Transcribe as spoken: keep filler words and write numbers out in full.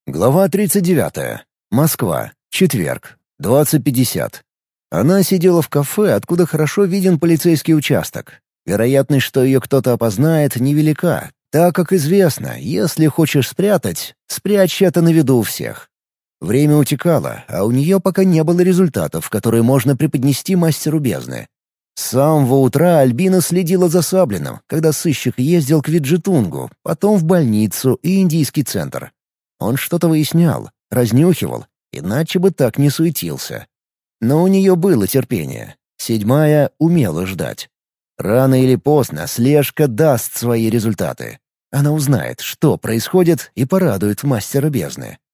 Глава тридцать девятая. Москва. Четверг. двадцать пятьдесят. Она сидела в кафе, откуда хорошо виден полицейский участок. Вероятность, что ее кто-то опознает, невелика, так как известно, если хочешь спрятать, спрячь это на виду у всех. Время утекало, а у нее пока не было результатов, которые можно преподнести мастеру бездны. С самого утра Альбина следила за Саблиным, когда сыщик ездил к Виджетунгу, потом в больницу и индийский центр. Он что-то выяснял, разнюхивал, иначе бы так не суетился. Но у нее было терпение. Седьмая умела ждать. Рано или поздно слежка даст свои результаты. Она узнает, что происходит, и порадует мастера бездны.